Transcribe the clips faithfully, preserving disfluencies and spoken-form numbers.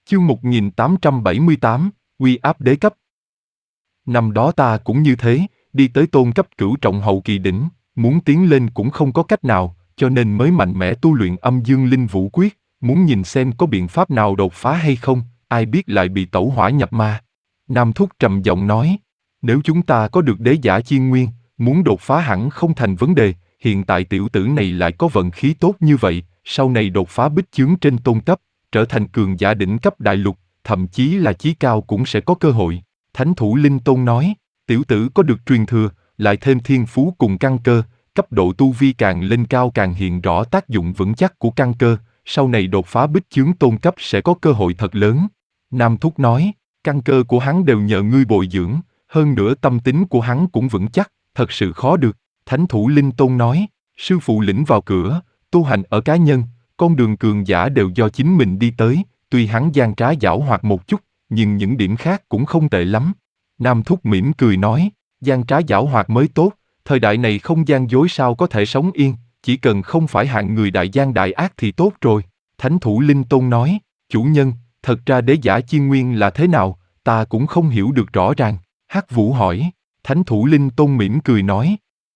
Chương một nghìn tám trăm bảy mươi tám, uy áp đế cấp. Năm đó ta cũng như thế, đi tới tôn cấp cửu trọng hậu kỳ đỉnh, muốn tiến lên cũng không có cách nào, cho nên mới mạnh mẽ tu luyện âm dương linh vũ quyết, muốn nhìn xem có biện pháp nào đột phá hay không, ai biết lại bị tẩu hỏa nhập ma. Nam Thúc trầm giọng nói, nếu chúng ta có được đế giả chi nguyên, muốn đột phá hẳn không thành vấn đề, hiện tại tiểu tử này lại có vận khí tốt như vậy, sau này đột phá bích chướng trên tôn cấp, trở thành cường giả đỉnh cấp đại lục, thậm chí là chí cao cũng sẽ có cơ hội. Thánh thủ Linh Tôn nói, tiểu tử có được truyền thừa, lại thêm thiên phú cùng căn cơ, cấp độ tu vi càng lên cao càng hiện rõ tác dụng vững chắc của căn cơ, sau này đột phá bích chướng tôn cấp sẽ có cơ hội thật lớn. Nam Thúc nói, căn cơ của hắn đều nhờ ngươi bồi dưỡng, hơn nữa tâm tính của hắn cũng vững chắc, thật sự khó được. Thánh thủ Linh Tôn nói, sư phụ lĩnh vào cửa, tu hành ở cá nhân, con đường cường giả đều do chính mình đi tới, tuy hắn gian trá giảo hoạt một chút, nhưng những điểm khác cũng không tệ lắm. Nam Thúc mỉm cười nói, gian trá giảo hoạt mới tốt, thời đại này không gian dối sao có thể sống yên, chỉ cần không phải hạng người đại gian đại ác thì tốt rồi. Thánh thủ Linh Tôn nói, chủ nhân, thật ra đế giả chi nguyên là thế nào, ta cũng không hiểu được rõ ràng. Hắc Vũ hỏi, Thánh thủ Linh Tôn mỉm cười nói,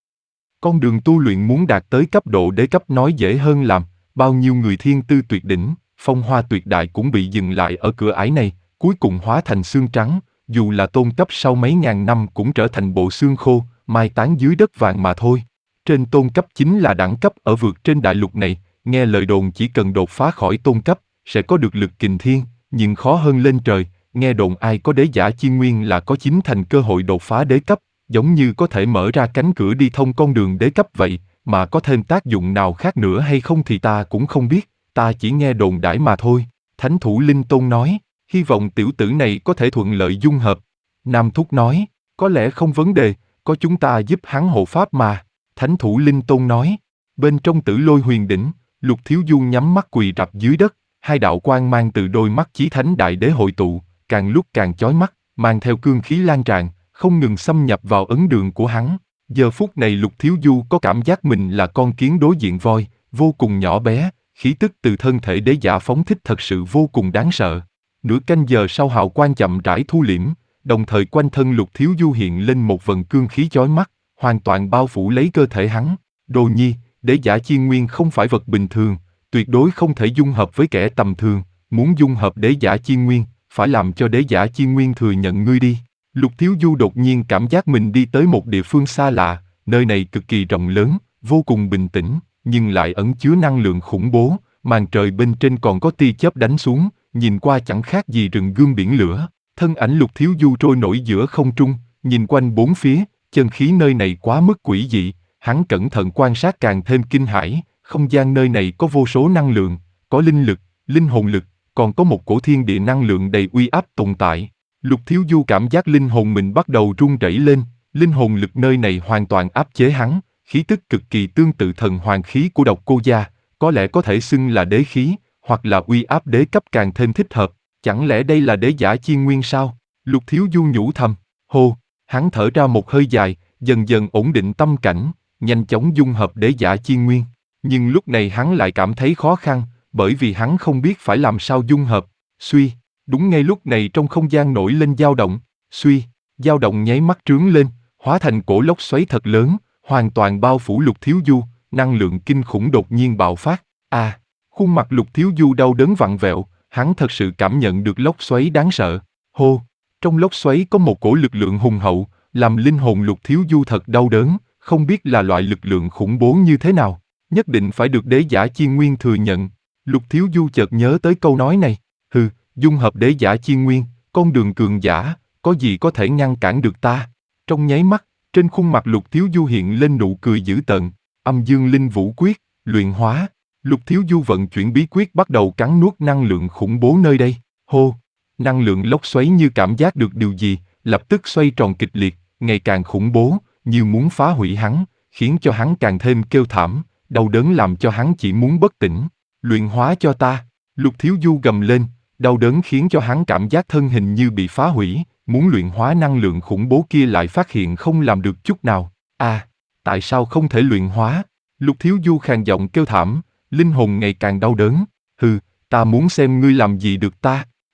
con đường tu luyện muốn đạt tới cấp độ đế cấp nói dễ hơn làm, bao nhiêu người thiên tư tuyệt đỉnh, phong hoa tuyệt đại cũng bị dừng lại ở cửa ải này, cuối cùng hóa thành xương trắng, dù là tôn cấp sau mấy ngàn năm cũng trở thành bộ xương khô, mai táng dưới đất vàng mà thôi. Trên tôn cấp chính là đẳng cấp ở vượt trên đại lục này, nghe lời đồn chỉ cần đột phá khỏi tôn cấp, sẽ có được lực kình thiên, nhưng khó hơn lên trời, nghe đồn ai có đế giả chi nguyên là có chín thành cơ hội đột phá đế cấp, giống như có thể mở ra cánh cửa đi thông con đường đế cấp vậy, mà có thêm tác dụng nào khác nữa hay không thì ta cũng không biết, ta chỉ nghe đồn đãi mà thôi. Thánh thủ Linh Tôn nói, hy vọng tiểu tử này có thể thuận lợi dung hợp. Nam Thúc nói, có lẽ không vấn đề, có chúng ta giúp hắn hộ pháp mà. Thánh thủ Linh Tôn nói, bên trong Tử Lôi Huyền Đỉnh, Lục Thiếu Du nhắm mắt quỳ rạp dưới đất, hai đạo quang mang từ đôi mắt chí thánh đại đế hội tụ, càng lúc càng chói mắt, mang theo cương khí lan tràn, không ngừng xâm nhập vào ấn đường của hắn. Giờ phút này Lục Thiếu Du có cảm giác mình là con kiến đối diện voi, vô cùng nhỏ bé, khí tức từ thân thể đế giả phóng thích thật sự vô cùng đáng sợ. Nửa canh giờ sau hào quang chậm rãi thu liễm, đồng thời quanh thân Lục Thiếu Du hiện lên một vần cương khí chói mắt, hoàn toàn bao phủ lấy cơ thể hắn. Đồ nhi, đế giả chi nguyên không phải vật bình thường, tuyệt đối không thể dung hợp với kẻ tầm thường, muốn dung hợp đế giả chi nguyên, phải làm cho đế giả chi nguyên thừa nhận ngươi đi. Lục Thiếu Du đột nhiên cảm giác mình đi tới một địa phương xa lạ, nơi này cực kỳ rộng lớn, vô cùng bình tĩnh, nhưng lại ẩn chứa năng lượng khủng bố, màn trời bên trên còn có tia chớp đánh xuống, nhìn qua chẳng khác gì rừng gươm biển lửa. Thân ảnh Lục Thiếu Du trôi nổi giữa không trung, nhìn quanh bốn phía, chân khí nơi này quá mức quỷ dị, hắn cẩn thận quan sát càng thêm kinh hãi, không gian nơi này có vô số năng lượng, có linh lực, linh hồn lực, còn có một cổ thiên địa năng lượng đầy uy áp tồn tại. Lục Thiếu Du cảm giác linh hồn mình bắt đầu run rẩy lên, linh hồn lực nơi này hoàn toàn áp chế hắn, khí tức cực kỳ tương tự thần hoàng khí của Độc Cô gia, có lẽ có thể xưng là đế khí, hoặc là uy áp đế cấp càng thêm thích hợp, chẳng lẽ đây là đế giả chi nguyên sao? Lục Thiếu Du nhủ thầm, hô, hắn thở ra một hơi dài, dần dần ổn định tâm cảnh, nhanh chóng dung hợp đế giả chi nguyên, nhưng lúc này hắn lại cảm thấy khó khăn, bởi vì hắn không biết phải làm sao dung hợp. Suy, đúng ngay lúc này trong không gian nổi lên dao động, suy, dao động nháy mắt trướng lên, hóa thành cổ lốc xoáy thật lớn, hoàn toàn bao phủ Lục Thiếu Du, năng lượng kinh khủng đột nhiên bạo phát. À, khuôn mặt Lục Thiếu Du đau đớn vặn vẹo, hắn thật sự cảm nhận được lốc xoáy đáng sợ. Hô, trong lốc xoáy có một cổ lực lượng hùng hậu, làm linh hồn Lục Thiếu Du thật đau đớn, không biết là loại lực lượng khủng bố như thế nào, nhất định phải được đế giả chi nguyên thừa nhận. Lục Thiếu Du chợt nhớ tới câu nói này, hừ, dung hợp đế giả chi nguyên, con đường cường giả, có gì có thể ngăn cản được ta? Trong nháy mắt, trên khuôn mặt Lục Thiếu Du hiện lên nụ cười dữ tợn, âm dương linh vũ quyết, luyện hóa. Lục Thiếu Du vận chuyển bí quyết bắt đầu cắn nuốt năng lượng khủng bố nơi đây. Hô, năng lượng lốc xoáy như cảm giác được điều gì, lập tức xoay tròn kịch liệt, ngày càng khủng bố, như muốn phá hủy hắn, khiến cho hắn càng thêm kêu thảm, đau đớn làm cho hắn chỉ muốn bất tỉnh. Luyện hóa cho ta, Lục Thiếu Du gầm lên, đau đớn khiến cho hắn cảm giác thân hình như bị phá hủy, muốn luyện hóa năng lượng khủng bố kia lại phát hiện không làm được chút nào. À, tại sao không thể luyện hóa? Lục Thiếu Du khàn giọng kêu thảm, linh hồn ngày càng đau đớn. Hừ, ta muốn xem ngươi làm gì được ta.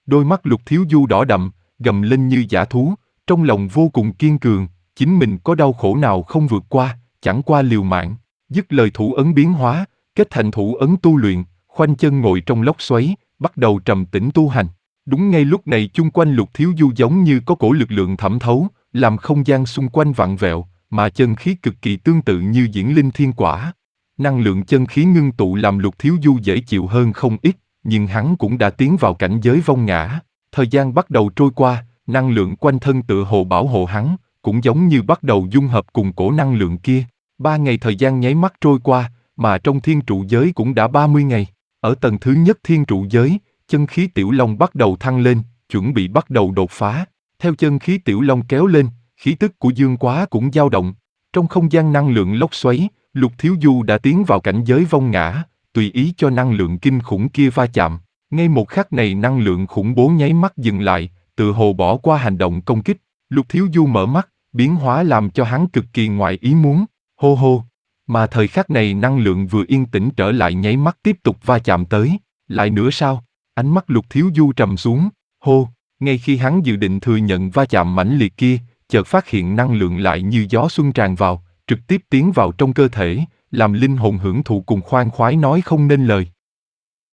Đôi mắt Lục Thiếu Du đỏ đậm, gầm lên như dã thú, trong lòng vô cùng kiên cường, chính mình có đau khổ nào không vượt qua, chẳng qua liều mạng. Dứt lời thủ ấn biến hóa, kết thành thủ ấn tu luyện, khoanh chân ngồi trong lốc xoáy, bắt đầu trầm tĩnh tu hành. Đúng ngay lúc này chung quanh Lục Thiếu Du giống như có cổ lực lượng thẩm thấu, làm không gian xung quanh vặn vẹo, mà chân khí cực kỳ tương tự như diễn linh thiên quả. Năng lượng chân khí ngưng tụ làm Lục Thiếu Du dễ chịu hơn không ít, nhưng hắn cũng đã tiến vào cảnh giới vong ngã. Thời gian bắt đầu trôi qua, năng lượng quanh thân tựa hồ bảo hộ hắn, cũng giống như bắt đầu dung hợp cùng cổ năng lượng kia. Ba ngày thời gian nháy mắt trôi qua, mà trong thiên trụ giới cũng đã ba mươi ngày. Ở tầng thứ nhất thiên trụ giới, chân khí Tiểu Long bắt đầu thăng lên, chuẩn bị bắt đầu đột phá. Theo chân khí Tiểu Long kéo lên, khí tức của Dương Quá cũng dao động. Trong không gian năng lượng lốc xoáy, Lục Thiếu Du đã tiến vào cảnh giới vong ngã, tùy ý cho năng lượng kinh khủng kia va chạm. Ngay một khắc này năng lượng khủng bố nháy mắt dừng lại, tựa hồ bỏ qua hành động công kích. Lục Thiếu Du mở mắt, biến hóa làm cho hắn cực kỳ ngoại ý muốn. Hô hô! Mà thời khắc này năng lượng vừa yên tĩnh trở lại nháy mắt tiếp tục va chạm tới. Lại nữa sao? Ánh mắt Lục Thiếu Du trầm xuống. Hô! Ngay khi hắn dự định thừa nhận va chạm mãnh liệt kia, chợt phát hiện năng lượng lại như gió xuân tràn vào, trực tiếp tiến vào trong cơ thể, làm linh hồn hưởng thụ cùng khoan khoái nói không nên lời.